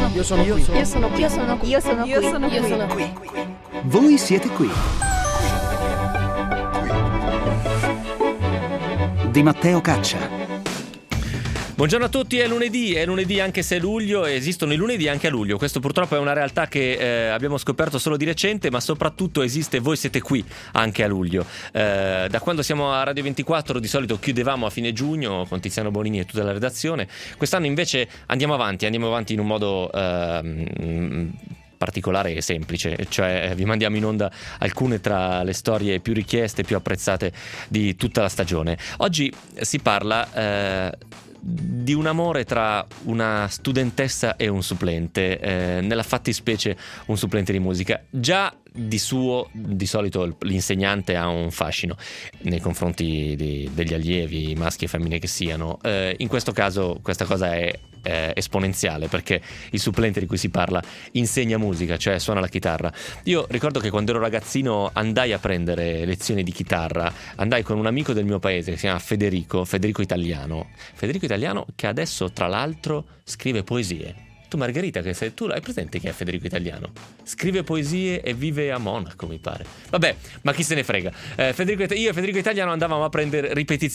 Io sono qui. Io sono qui. Io sono qui. Io sono qui. Io sono Io qui. sono qui. Voi siete qui. Di Matteo Caccia. Buongiorno a tutti, è lunedì anche se è luglio, e esistono i lunedì anche a luglio. Questo purtroppo è una realtà che abbiamo scoperto solo di recente, ma soprattutto esiste Voi siete qui anche a luglio. Da quando siamo a Radio 24 di solito chiudevamo a fine giugno con Tiziano Bonini e tutta la redazione. Quest'anno invece andiamo avanti in un modo particolare e semplice, cioè vi mandiamo in onda alcune tra le storie più richieste e più apprezzate di tutta la stagione. Oggi si parla di un amore tra una studentessa e un supplente, nella fattispecie un supplente di musica. Già di solito l'insegnante ha un fascino nei confronti degli allievi, maschi e femmine che siano. In questo caso questa cosa è esponenziale, perché il supplente di cui si parla insegna musica, cioè suona la chitarra. Io ricordo che quando ero ragazzino andai a prendere lezioni di chitarra, andai con un amico del mio paese che si chiama Federico Italiano, che adesso tra l'altro scrive poesie. Tu Margherita, tu hai presente che è Federico Italiano? Scrive poesie e vive a Monaco, mi pare. Vabbè, ma chi se ne frega. Io e Federico Italiano andavamo a prendere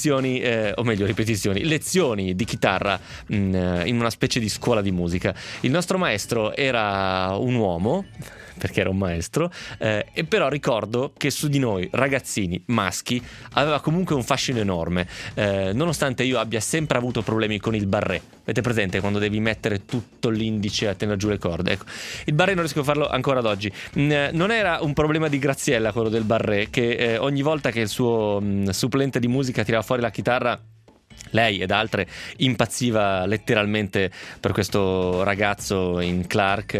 lezioni di chitarra in una specie di scuola di musica. Il nostro maestro era un uomo, perché era un maestro, e però ricordo che su di noi ragazzini maschi aveva comunque un fascino enorme, nonostante io abbia sempre avuto problemi con il barré. Avete presente quando devi mettere tutto l'indice a tenere giù le corde? Ecco, il barré non riesco a farlo ancora ad oggi. Non era un problema di Graziella quello del barré, che ogni volta che il suo supplente di musica tirava fuori la chitarra, lei ed altre impazziva letteralmente per questo ragazzo in Clark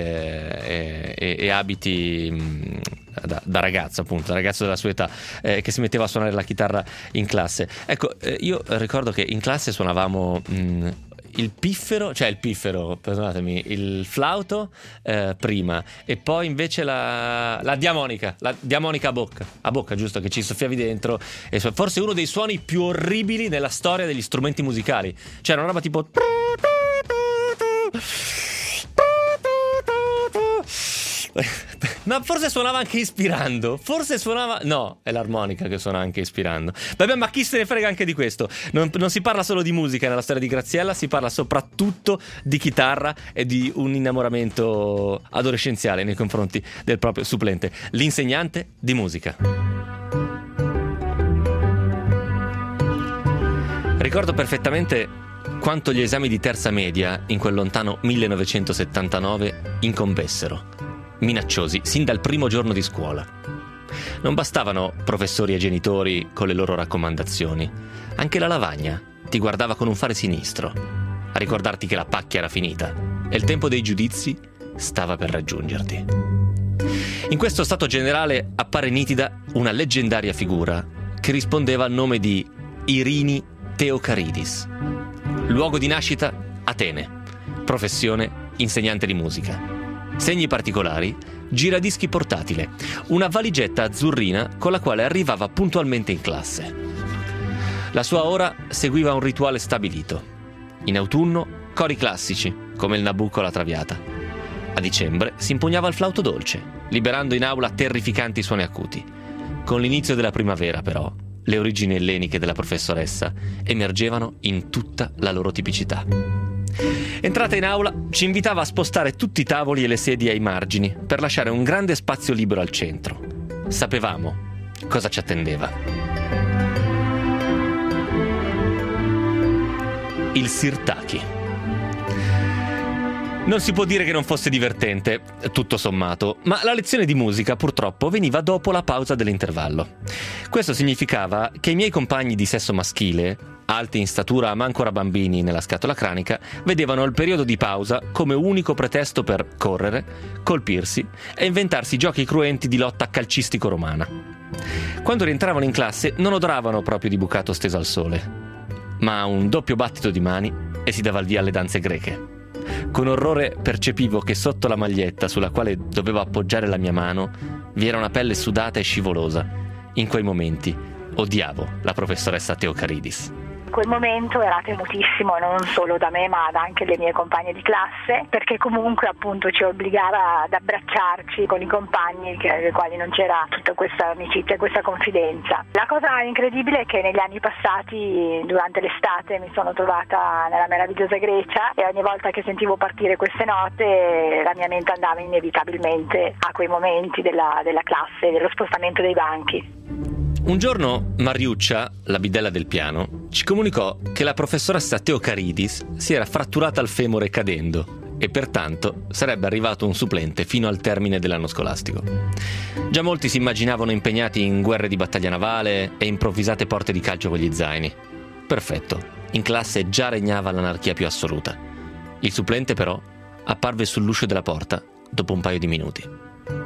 e abiti da ragazzo, appunto, da ragazzo della sua età, che si metteva a suonare la chitarra in classe. Ecco, io ricordo che in classe suonavamo il flauto prima, e poi invece la diamonica a bocca, giusto, che ci soffiavi dentro, e forse uno dei suoni più orribili nella storia degli strumenti musicali. C'era una roba tipo ma forse suonava anche ispirando. No, è l'armonica che suona anche ispirando. Vabbè, ma chi se ne frega anche di questo. Non si parla solo di musica nella storia di Graziella, si parla soprattutto di chitarra e di un innamoramento adolescenziale nei confronti del proprio supplente, l'insegnante di musica. Ricordo perfettamente quanto gli esami di terza media in quel lontano 1979 incombessero, minacciosi sin dal primo giorno di scuola. Non bastavano professori e genitori con le loro raccomandazioni. Anche la lavagna ti guardava con un fare sinistro, a ricordarti che la pacchia era finita e il tempo dei giudizi stava per raggiungerti. In questo stato generale appare nitida una leggendaria figura che rispondeva al nome di Irini Theocaridis. Luogo di nascita Atene, professione insegnante di musica. Segni particolari: giradischi portatile, una valigetta azzurrina con la quale arrivava puntualmente in classe. La sua ora seguiva un rituale stabilito. In autunno cori classici, come il Nabucco alla Traviata. A dicembre si impugnava il flauto dolce, liberando in aula terrificanti suoni acuti. Con l'inizio della primavera, però, le origini elleniche della professoressa emergevano in tutta la loro tipicità. Entrata in aula, ci invitava a spostare tutti i tavoli e le sedie ai margini per lasciare un grande spazio libero al centro. Sapevamo cosa ci attendeva. Il sirtaki. Non si può dire che non fosse divertente, tutto sommato, ma la lezione di musica purtroppo veniva dopo la pausa dell'intervallo. Questo significava che i miei compagni di sesso maschile, alti in statura ma ancora bambini nella scatola cranica, vedevano il periodo di pausa come unico pretesto per correre, colpirsi e inventarsi giochi cruenti di lotta calcistico-romana. Quando rientravano in classe non odoravano proprio di bucato steso al sole, ma un doppio battito di mani e si dava il via alle danze greche. Con orrore percepivo che sotto la maglietta sulla quale dovevo appoggiare la mia mano vi era una pelle sudata e scivolosa. In quei momenti odiavo la professoressa Theocaridis. quel momento era temutissimo non solo da me ma anche le mie compagne di classe, perché comunque appunto ci obbligava ad abbracciarci con i compagni ai quali non c'era tutta questa amicizia e questa confidenza. La cosa incredibile è che negli anni passati, durante l'estate, mi sono trovata nella meravigliosa Grecia e ogni volta che sentivo partire queste note la mia mente andava inevitabilmente a quei momenti della classe, dello spostamento dei banchi. Un giorno Mariuccia, la bidella del piano, ci comunicò che la professoressa Teocaridis si era fratturata al femore cadendo e pertanto sarebbe arrivato un supplente fino al termine dell'anno scolastico. Già molti si immaginavano impegnati in guerre di battaglia navale e improvvisate porte di calcio con gli zaini. Perfetto, in classe già regnava l'anarchia più assoluta. Il supplente però apparve sull'uscio della porta dopo un paio di minuti.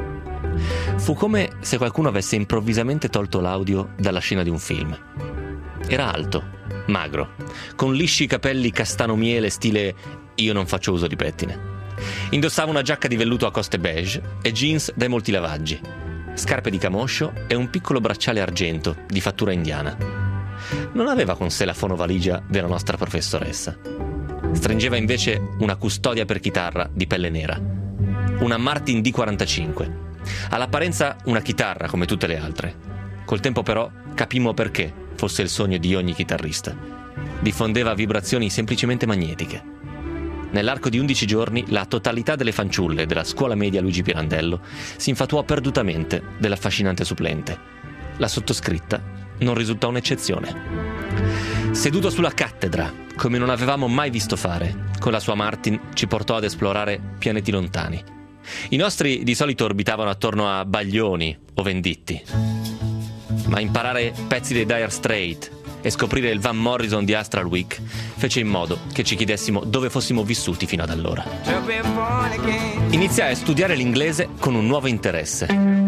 Fu come se qualcuno avesse improvvisamente tolto l'audio dalla scena di un film. Era alto, magro, con lisci capelli castano miele stile io non faccio uso di pettine. Indossava una giacca di velluto a coste beige e jeans dai molti lavaggi, scarpe di camoscio e un piccolo bracciale argento di fattura indiana. Non aveva con sé la fonovaligia della nostra professoressa. Stringeva invece una custodia per chitarra di pelle nera, una Martin D45. All'apparenza una chitarra come tutte le altre. Col tempo però capimmo perché fosse il sogno di ogni chitarrista. Diffondeva vibrazioni semplicemente magnetiche. Nell'arco di 11 giorni la totalità delle fanciulle della scuola media Luigi Pirandello si infatuò perdutamente dell'affascinante supplente. La sottoscritta non risultò un'eccezione. Seduto sulla cattedra, come non avevamo mai visto fare, con la sua Martin ci portò ad esplorare pianeti lontani. I nostri di solito orbitavano attorno a Baglioni o Venditti, ma imparare pezzi dei Dire Straits e scoprire il Van Morrison di Astral Week fece in modo che ci chiedessimo dove fossimo vissuti fino ad allora. Iniziai a studiare l'inglese con un nuovo interesse.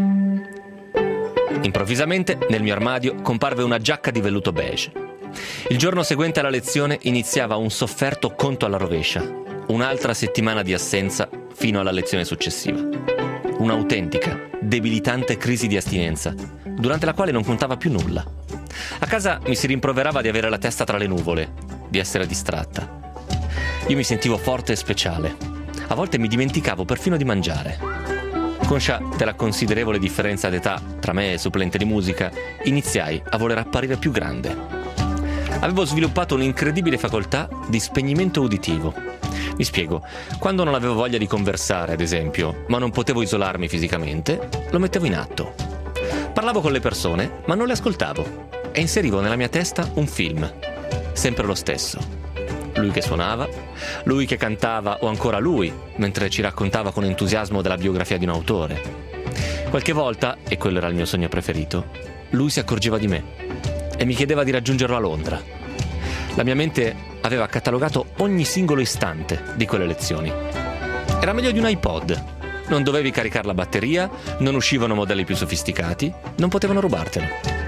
Improvvisamente nel mio armadio comparve una giacca di velluto beige. Il giorno seguente alla lezione iniziava un sofferto conto alla rovescia, un'altra settimana di assenza fino alla lezione successiva. Un'autentica, debilitante crisi di astinenza, durante la quale non contava più nulla. A casa mi si rimproverava di avere la testa tra le nuvole, di essere distratta. Io mi sentivo forte e speciale. A volte mi dimenticavo perfino di mangiare. Conscia della considerevole differenza d'età tra me e supplente di musica, iniziai a voler apparire più grande. Avevo sviluppato un'incredibile facoltà di spegnimento uditivo. Mi spiego, quando non avevo voglia di conversare, ad esempio, ma non potevo isolarmi fisicamente, lo mettevo in atto. Parlavo con le persone, ma non le ascoltavo, e inserivo nella mia testa un film, sempre lo stesso. Lui che suonava, lui che cantava o ancora lui, mentre ci raccontava con entusiasmo della biografia di un autore. Qualche volta, e quello era il mio sogno preferito, lui si accorgeva di me e mi chiedeva di raggiungerlo a Londra. La mia mente aveva catalogato ogni singolo istante di quelle lezioni. Era meglio di un iPod. Non dovevi caricare la batteria, non uscivano modelli più sofisticati, non potevano rubartelo.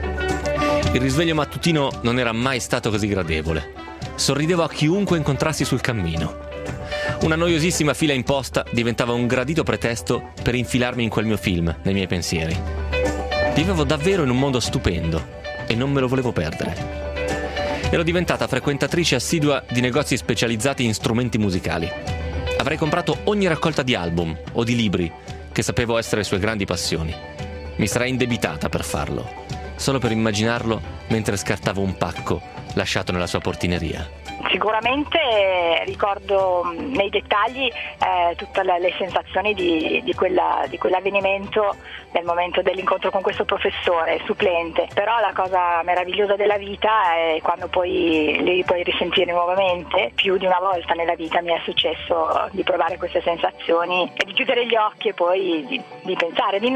Il risveglio mattutino non era mai stato così gradevole. Sorridevo a chiunque incontrassi sul cammino. Una noiosissima fila imposta diventava un gradito pretesto per infilarmi in quel mio film, nei miei pensieri. Vivevo davvero in un mondo stupendo e non me lo volevo perdere. Ero diventata frequentatrice assidua di negozi specializzati in strumenti musicali. Avrei comprato ogni raccolta di album o di libri che sapevo essere sue grandi passioni. Mi sarei indebitata per farlo, solo per immaginarlo mentre scartavo un pacco lasciato nella sua portineria. Sicuramente ricordo nei dettagli tutte le sensazioni di quell'avvenimento nel momento dell'incontro con questo professore supplente, però la cosa meravigliosa della vita è quando poi li puoi risentire nuovamente. Più di una volta nella vita mi è successo di provare queste sensazioni e di chiudere gli occhi e poi di pensare, di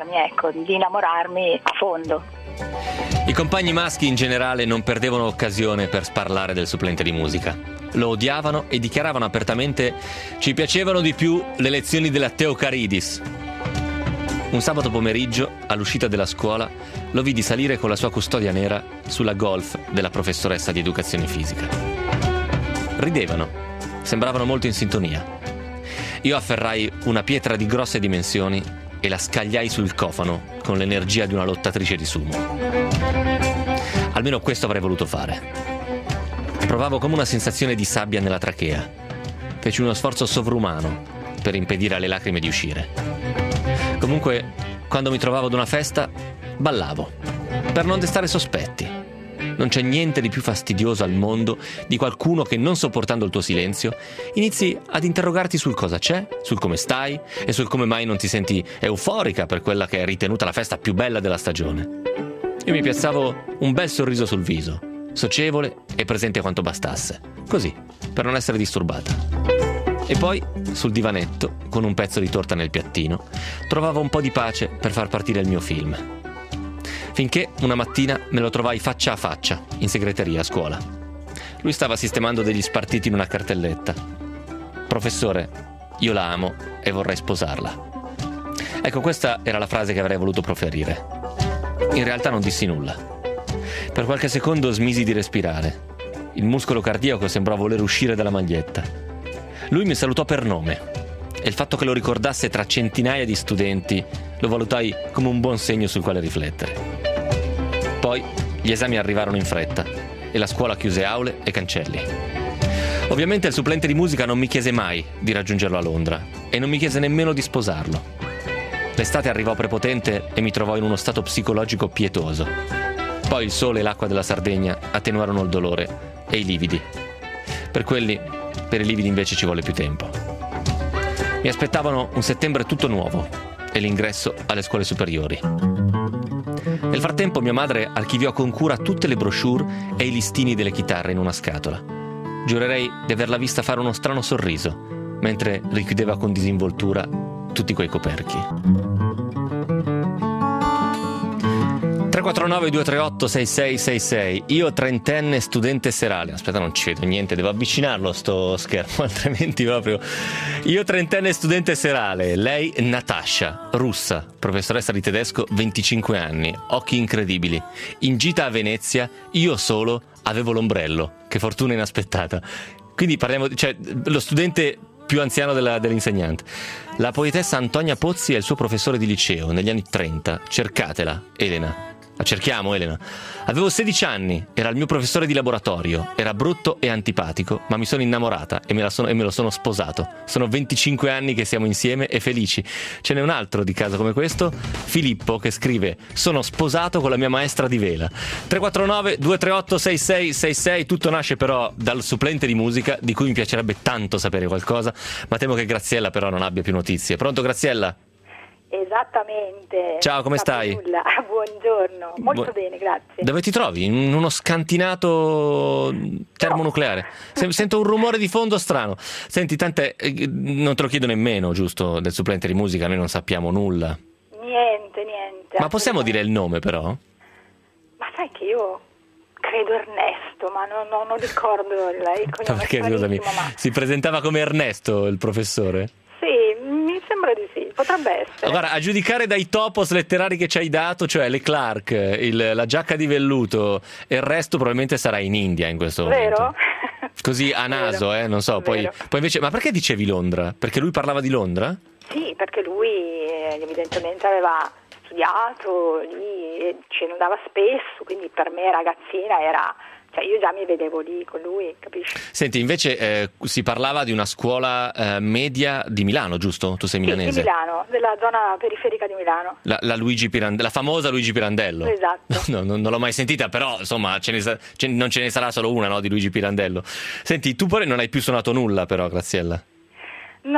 innamorarmi a fondo. I compagni maschi in generale non perdevano occasione per sparlare del supplente di musica. Lo odiavano e dichiaravano apertamente: ci piacevano di più le lezioni della Teocaridis. Un sabato pomeriggio, all'uscita della scuola, lo vidi salire con la sua custodia nera sulla Golf della professoressa di educazione fisica. Ridevano, sembravano molto in sintonia. Io afferrai una pietra di grosse dimensioni e la scagliai sul cofano con l'energia di una lottatrice di sumo. Almeno questo avrei voluto fare. Provavo come una sensazione di sabbia nella trachea. Feci uno sforzo sovrumano per impedire alle lacrime di uscire. Comunque, quando mi trovavo ad una festa, ballavo, per non destare sospetti. Non c'è niente di più fastidioso al mondo di qualcuno che, non sopportando il tuo silenzio, inizi ad interrogarti sul cosa c'è, sul come stai e sul come mai non ti senti euforica per quella che è ritenuta la festa più bella della stagione. Io mi piazzavo un bel sorriso sul viso, socievole e presente quanto bastasse, così, per non essere disturbata. E poi, sul divanetto, con un pezzo di torta nel piattino, trovavo un po' di pace per far partire il mio film. Finché una mattina me lo trovai faccia a faccia, in segreteria a scuola. Lui stava sistemando degli spartiti in una cartelletta. Professore, io la amo e vorrei sposarla. Ecco, questa era la frase che avrei voluto proferire. In realtà non dissi nulla. Per qualche secondo smisi di respirare. Il muscolo cardiaco sembrò voler uscire dalla maglietta. Lui mi salutò per nome. E il fatto che lo ricordasse tra centinaia di studenti lo valutai come un buon segno sul quale riflettere. Poi gli esami arrivarono in fretta e la scuola chiuse aule e cancelli. Ovviamente il supplente di musica non mi chiese mai di raggiungerlo a Londra e non mi chiese nemmeno di sposarlo. L'estate arrivò prepotente e mi trovò in uno stato psicologico pietoso. Poi il sole e l'acqua della Sardegna attenuarono il dolore e i lividi. Per i lividi invece ci volle più tempo. Mi aspettavano un settembre tutto nuovo e l'ingresso alle scuole superiori. Nel frattempo mia madre archiviò con cura tutte le brochure e i listini delle chitarre in una scatola. Giurerei di averla vista fare uno strano sorriso mentre richiudeva con disinvoltura tutti quei coperchi. 349 238 6666. Io trentenne studente serale. Aspetta, non ci vedo niente, devo avvicinarlo sto schermo, altrimenti proprio. Io trentenne studente serale, lei Natasha, russa, professoressa di tedesco, 25 anni, occhi incredibili. In gita a Venezia, io solo avevo l'ombrello. Che fortuna inaspettata. Quindi parliamo, cioè, lo studente più anziano dell'insegnante. La poetessa Antonia Pozzi è il suo professore di liceo negli anni 30. Cercatela, Elena. La cerchiamo, Elena. Avevo 16 anni, era il mio professore di laboratorio, era brutto e antipatico, ma mi sono innamorata e me lo sono sposato. Sono 25 anni che siamo insieme e felici. Ce n'è un altro di caso come questo, Filippo, che scrive: sono sposato con la mia maestra di vela. 349 238 6666. Tutto nasce però dal supplente di musica, di cui mi piacerebbe tanto sapere qualcosa, ma temo che Graziella però non abbia più notizie. Pronto, Graziella? Esattamente. Ciao, come stai? Buongiorno, molto bene, grazie. Dove ti trovi? In uno scantinato termonucleare. Sento un rumore di fondo strano. Senti, tant'è, non te lo chiedo nemmeno, giusto, del supplente di musica, noi non sappiamo nulla. Niente. Ma possiamo dire il nome, però? Ma sai che io credo Ernesto, ma non ricordo lei. Perché, scusami, si presentava come Ernesto il professore? Sì, mi sembra di sì, potrebbe essere. Guarda, a giudicare dai topos letterari che ci hai dato, cioè le Clark, la giacca di velluto e il resto probabilmente sarà in India in questo momento. Vero? Così a naso, non so, poi invece, ma perché dicevi Londra? Perché lui parlava di Londra? Sì, perché lui evidentemente aveva studiato lì e ce ne andava spesso, quindi per me ragazzina era... Cioè io già mi vedevo lì con lui, capisci? Senti, invece si parlava di una scuola media di Milano, giusto? Tu sei milanese? Sì, di Milano, della zona periferica di Milano. La famosa Luigi Pirandello. Esatto. No, non l'ho mai sentita, però insomma non ce ne sarà solo una, no, di Luigi Pirandello. Senti, tu poi non hai più suonato nulla però, Graziella? No,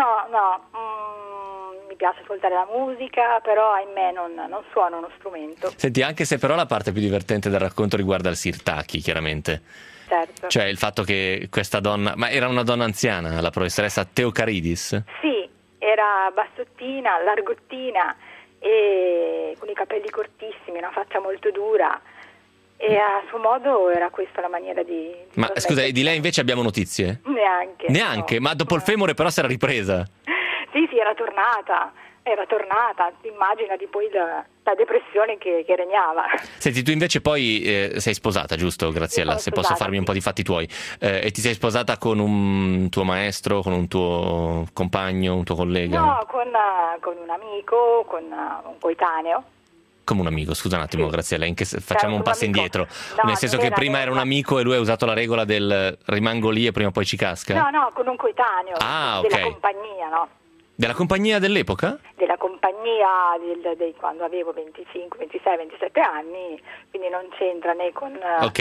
mi piace ascoltare la musica, però ahimè non suono uno strumento. Senti, anche se però la parte più divertente del racconto riguarda il Sirtaki, chiaramente. Certo. Cioè il fatto che questa donna, ma era una donna anziana, la professoressa Teocaridis? Sì, era bassottina, largottina e con i capelli cortissimi, una faccia molto dura e a suo modo era questa la maniera di ma scusa, di lei invece abbiamo notizie? Neanche? No. Ma dopo il femore però si era ripresa? Sì, era tornata, immaginati poi la depressione che regnava. Senti, tu invece poi sei sposata, giusto, Graziella? Se posso farmi un po' di fatti tuoi. E ti sei sposata con un tuo maestro, con un tuo compagno, un tuo collega? No, con un amico, con un coetaneo. Come un amico, scusa un attimo, Graziella, facciamo un passo indietro. No, nel senso che prima era un amico e lui ha usato la regola del rimango lì e prima o poi ci casca? No, con un coetaneo della compagnia, no? Della compagnia dell'epoca? Della compagnia quando avevo 25, 26, 27 anni, quindi non c'entra né con...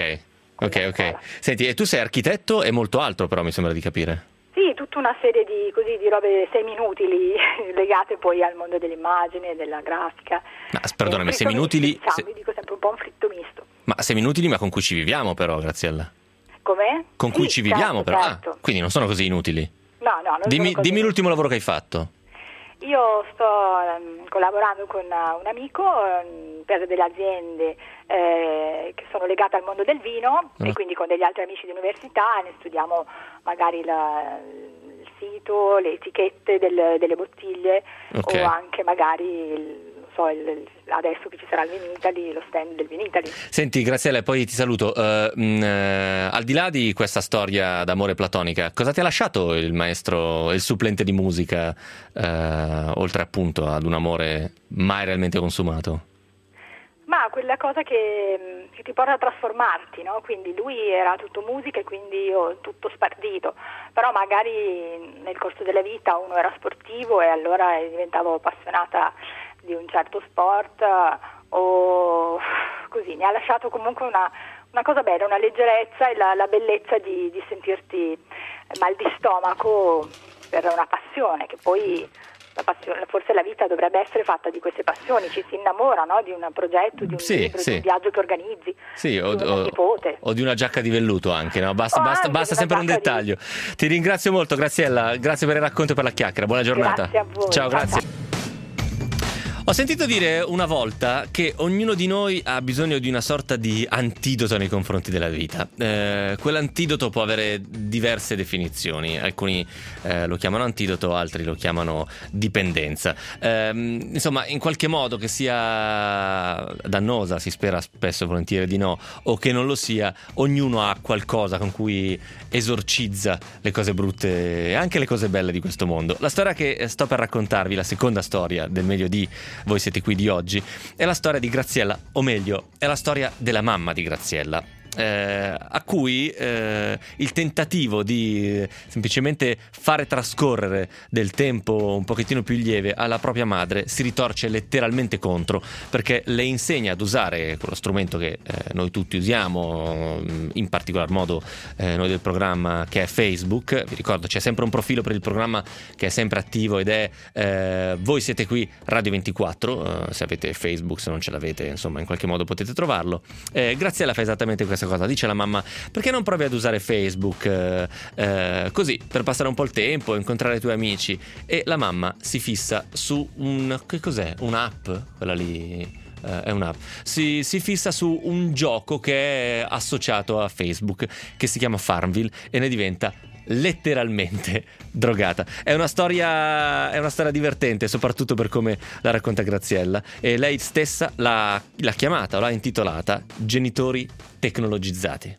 Ok. Senti, e tu sei architetto e molto altro però, mi sembra di capire. Sì, tutta una serie di robe semi-inutili legate poi al mondo dell'immagine, della grafica. Ma perdonami, semi-inutili... dico sempre un po' un fritto misto. Ma semi-inutili, ma con cui ci viviamo però, Graziella. Com'è? Con cui ci viviamo però. Certo. Ah, quindi non sono così inutili. No, non dimmi l'ultimo lavoro che hai fatto. Io sto collaborando con un amico per delle aziende che sono legate al mondo del vino e quindi con degli altri amici di università ne studiamo magari il sito, le etichette delle bottiglie o anche magari adesso che ci sarà il Vinitaly, lo stand del Vinitaly. Senti Graziella, poi ti saluto. Al di là di questa storia d'amore platonica, cosa ti ha lasciato il maestro, il supplente di musica, oltre appunto ad un amore mai realmente consumato? Ma quella cosa che ti porta a trasformarti, no? Quindi lui era tutto musica e quindi io tutto spartito, però magari nel corso della vita uno era sportivo e allora diventavo appassionata di un certo sport o così. Mi ha lasciato comunque una cosa bella, una leggerezza e la bellezza di sentirti mal di stomaco per una passione, che poi forse la vita dovrebbe essere fatta di queste passioni, ci si innamora, no? Di un progetto, di un libro, di un viaggio che organizzi, di un nipote. O di una giacca di velluto anche, no? Basta sempre un dettaglio. Ti ringrazio molto Graziella, grazie per il racconto e per la chiacchiera, buona giornata. Grazie a voi. Ciao, grazie. Ho sentito dire una volta che ognuno di noi ha bisogno di una sorta di antidoto nei confronti della vita. Quell'antidoto può avere diverse definizioni. Alcuni lo chiamano antidoto, altri lo chiamano dipendenza. Insomma, in qualche modo, che sia dannosa, si spera spesso e volentieri di no, o che non lo sia, ognuno ha qualcosa con cui esorcizza le cose brutte e anche le cose belle di questo mondo. La storia che sto per raccontarvi, la seconda storia del meglio di Voi siete qui di oggi, è la storia di Graziella, o meglio, è la storia della mamma di Graziella, a cui il tentativo di semplicemente fare trascorrere del tempo un pochettino più lieve alla propria madre si ritorce letteralmente contro, perché le insegna ad usare quello strumento che noi tutti usiamo, in particolar modo noi del programma, che è Facebook. Vi ricordo, c'è sempre un profilo per il programma che è sempre attivo ed è Voi siete qui Radio 24, se avete Facebook, se non ce l'avete, insomma, in qualche modo potete trovarlo. Graziella fa esattamente questa cosa, dice la mamma: perché non provi ad usare Facebook così per passare un po' il tempo, incontrare i tuoi amici? E la mamma si fissa su che cos'è? Un'app? Quella lì è un'app. Si fissa su un gioco che è associato a Facebook, che si chiama Farmville, e ne diventa letteralmente drogata. È una storia divertente, soprattutto per come la racconta Graziella, e lei stessa l'ha chiamata, o l'ha intitolata Genitori tecnologizzati.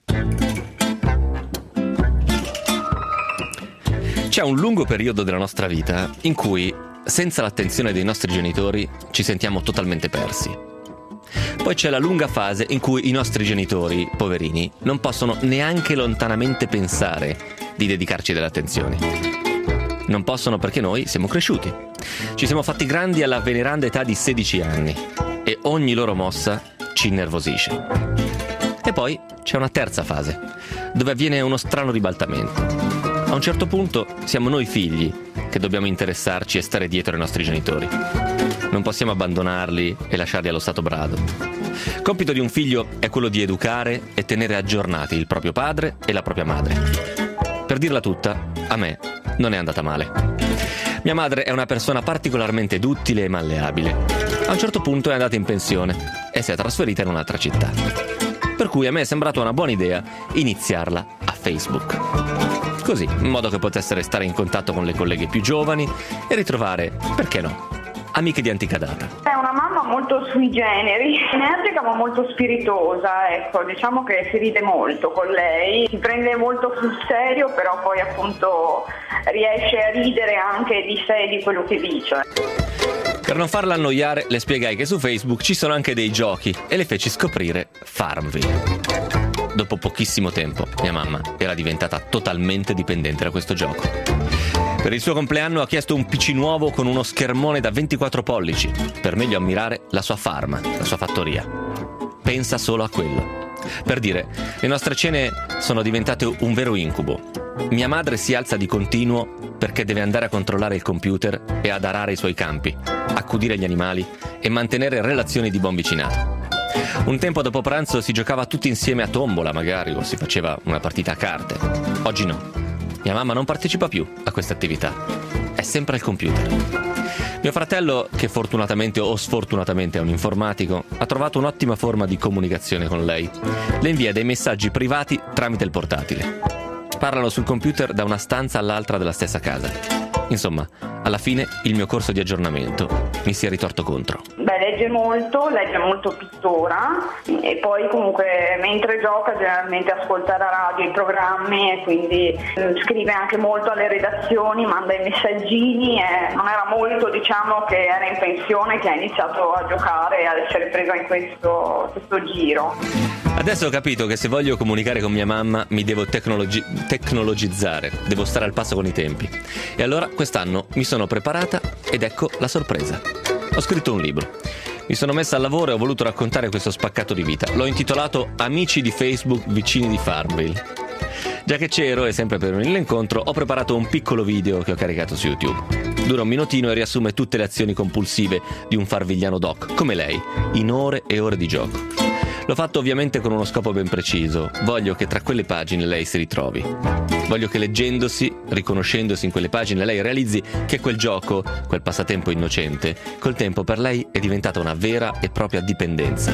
C'è un lungo periodo della nostra vita in cui, senza l'attenzione dei nostri genitori, ci sentiamo totalmente persi. Poi c'è la lunga fase in cui i nostri genitori, poverini, non possono neanche lontanamente pensare di dedicarci delle attenzioni. Non possono perché noi siamo cresciuti. Ci siamo fatti grandi alla veneranda età di 16 anni e ogni loro mossa ci innervosisce. E poi c'è una terza fase, dove avviene uno strano ribaltamento. A un certo punto siamo noi figli che dobbiamo interessarci e stare dietro ai nostri genitori. Non possiamo abbandonarli e lasciarli allo stato brado. Compito di un figlio è quello di educare e tenere aggiornati il proprio padre e la propria madre. Per dirla tutta, a me non è andata male. Mia madre è una persona particolarmente duttile e malleabile. A un certo punto è andata in pensione e si è trasferita in un'altra città. Per cui a me è sembrata una buona idea iniziarla a Facebook. Così, in modo che potesse restare in contatto con le colleghe più giovani e ritrovare, perché no, amiche di antica data. È una mamma molto sui generi, energica ma molto spiritosa, ecco, diciamo che si ride molto con lei, si prende molto sul serio, però poi appunto riesce a ridere anche di sé e di quello che dice. Per non farla annoiare, le spiegai che su Facebook ci sono anche dei giochi e le feci scoprire Farmville. Dopo pochissimo tempo, mia mamma era diventata totalmente dipendente da questo gioco. Per il suo compleanno ha chiesto un PC nuovo con uno schermone da 24 pollici per meglio ammirare la sua farma, la sua fattoria. Pensa solo a quello. Per dire, le nostre cene sono diventate un vero incubo. Mia madre si alza di continuo perché deve andare a controllare il computer e ad arare i suoi campi, accudire gli animali e mantenere relazioni di buon vicinato. Un tempo dopo pranzo si giocava tutti insieme a tombola magari o si faceva una partita a carte. Oggi no. Mia mamma non partecipa più a questa attività. È sempre al computer. Mio fratello, che fortunatamente o sfortunatamente è un informatico, ha trovato un'ottima forma di comunicazione con lei. Le invia dei messaggi privati tramite il portatile. Parlano sul computer da una stanza all'altra della stessa casa. Insomma, alla fine il mio corso di aggiornamento mi si è ritorto contro. Legge molto pittora e poi comunque mentre gioca generalmente ascolta la radio, i programmi e quindi scrive anche molto alle redazioni, manda i messaggini e non era molto, diciamo, che era in pensione che ha iniziato a giocare e ad essere presa in questo giro. Adesso ho capito che se voglio comunicare con mia mamma mi devo tecnologizzare, devo stare al passo con i tempi. E allora quest'anno mi sono preparata ed ecco la sorpresa. Ho scritto un libro. Mi sono messa al lavoro e ho voluto raccontare questo spaccato di vita. L'ho intitolato Amici di Facebook vicini di Farmville. Già che c'ero e sempre per venire all'incontro, ho preparato un piccolo video che ho caricato su YouTube. Dura un minutino e riassume tutte le azioni compulsive di un farvigliano doc, come lei, in ore e ore di gioco. L'ho fatto ovviamente con uno scopo ben preciso. Voglio che tra quelle pagine lei si ritrovi. Voglio che leggendosi, riconoscendosi in quelle pagine, lei realizzi che quel gioco, quel passatempo innocente, col tempo per lei è diventata una vera e propria dipendenza.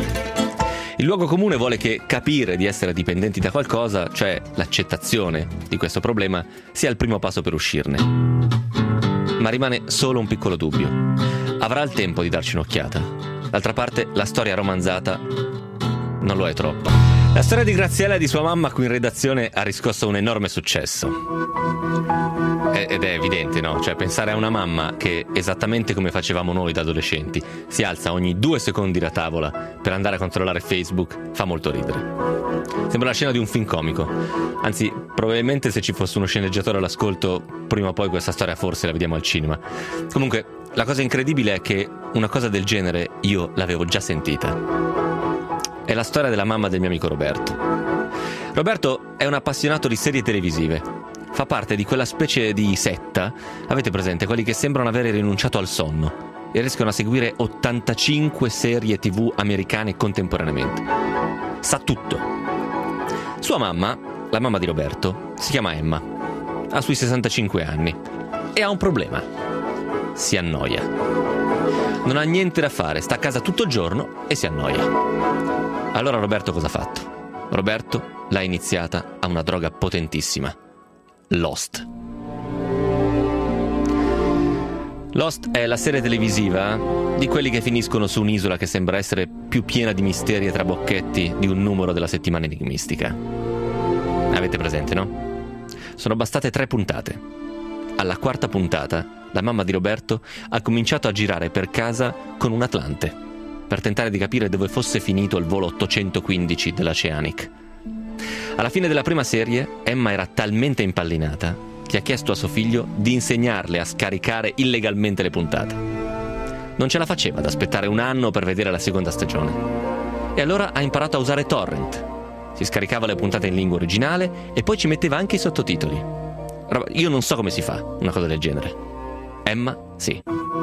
Il luogo comune vuole che capire di essere dipendenti da qualcosa, cioè l'accettazione di questo problema, sia il primo passo per uscirne. Ma rimane solo un piccolo dubbio. Avrà il tempo di darci un'occhiata? D'altra parte, la storia romanzata non lo è troppo. La storia di Graziella e di sua mamma qui in redazione ha riscosso un enorme successo. Ed è evidente, no? Cioè, pensare a una mamma che, esattamente come facevamo noi da adolescenti, si alza ogni 2 secondi da tavola per andare a controllare Facebook, fa molto ridere. Sembra la scena di un film comico. Anzi, probabilmente se ci fosse uno sceneggiatore all'ascolto, prima o poi questa storia forse la vediamo al cinema. Comunque, la cosa incredibile è che una cosa del genere io l'avevo già sentita. È la storia della mamma del mio amico Roberto. Roberto è un appassionato di serie televisive. Fa parte di quella specie di setta, avete presente, quelli che sembrano avere rinunciato al sonno e riescono a seguire 85 serie TV americane contemporaneamente. Sa tutto. Sua mamma, la mamma di Roberto, si chiama Emma. Ha sui 65 anni e ha un problema. Si annoia. Non ha niente da fare, sta a casa tutto il giorno e si annoia. Allora Roberto cosa ha fatto? Roberto l'ha iniziata a una droga potentissima. Lost. Lost è la serie televisiva di quelli che finiscono su un'isola che sembra essere più piena di misteri e trabocchetti di un numero della settimana enigmistica. Avete presente, no? Sono bastate 3 puntate. Alla 4ª puntata, la mamma di Roberto ha cominciato a girare per casa con un atlante per tentare di capire dove fosse finito il volo 815 dell'Oceanic. Alla fine della prima serie, Emma era talmente impallinata che ha chiesto a suo figlio di insegnarle a scaricare illegalmente le puntate. Non ce la faceva ad aspettare un anno per vedere la seconda stagione. E allora ha imparato a usare torrent. Si scaricava le puntate in lingua originale e poi ci metteva anche i sottotitoli. Io non so come si fa una cosa del genere. Emma, sì.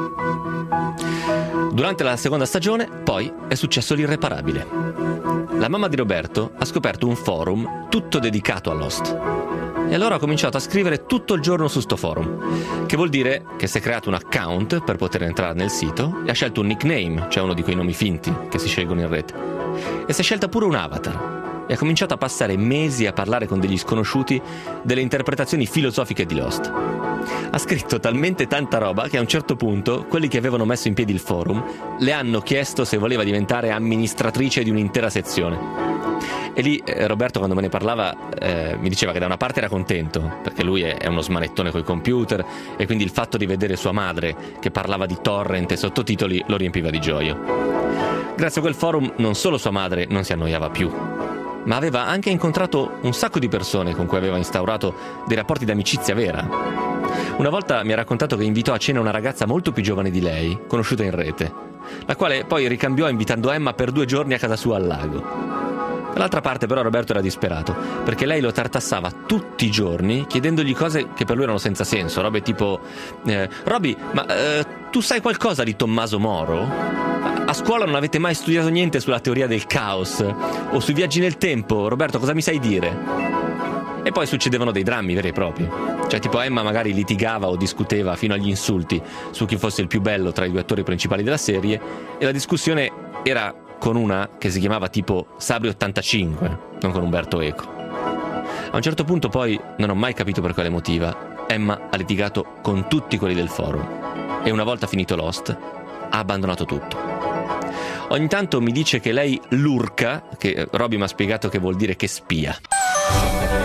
Durante la seconda stagione, poi, è successo l'irreparabile. La mamma di Roberto ha scoperto un forum tutto dedicato a Lost. E allora ha cominciato a scrivere tutto il giorno su sto forum. Che vuol dire che si è creato un account per poter entrare nel sito e ha scelto un nickname, cioè uno di quei nomi finti che si scelgono in rete. E si è scelta pure un avatar. e ha cominciato a passare mesi a parlare con degli sconosciuti delle interpretazioni filosofiche di Lost. Ha scritto talmente tanta roba che a un certo punto quelli che avevano messo in piedi il forum le hanno chiesto se voleva diventare amministratrice di un'intera sezione. E lì Roberto, quando me ne parlava, mi diceva che da una parte era contento perché lui è uno smanettone coi computer e quindi il fatto di vedere sua madre che parlava di torrent e sottotitoli lo riempiva di gioia. Grazie a quel forum non solo sua madre non si annoiava più, ma aveva anche incontrato un sacco di persone con cui aveva instaurato dei rapporti d'amicizia vera. Una volta mi ha raccontato che invitò a cena una ragazza molto più giovane di lei, conosciuta in rete, la quale poi ricambiò invitando Emma per 2 giorni a casa sua al lago. Dall'altra parte però Roberto era disperato, perché lei lo tartassava tutti i giorni chiedendogli cose che per lui erano senza senso, robe tipo Roby, ma tu sai qualcosa di Tommaso Moro? A scuola non avete mai studiato niente sulla teoria del caos o sui viaggi nel tempo? Roberto, cosa mi sai dire? E poi succedevano dei drammi veri e propri. Cioè tipo Emma magari litigava o discuteva fino agli insulti su chi fosse il più bello tra i 2 attori principali della serie, e la discussione era con una che si chiamava tipo Sabri 85, non con Umberto Eco. A un certo punto poi, non ho mai capito per quale motiva, Emma ha litigato con tutti quelli del forum e una volta finito Lost ha abbandonato tutto. Ogni tanto mi dice che lei lurca, che Roby mi ha spiegato che vuol dire che spia.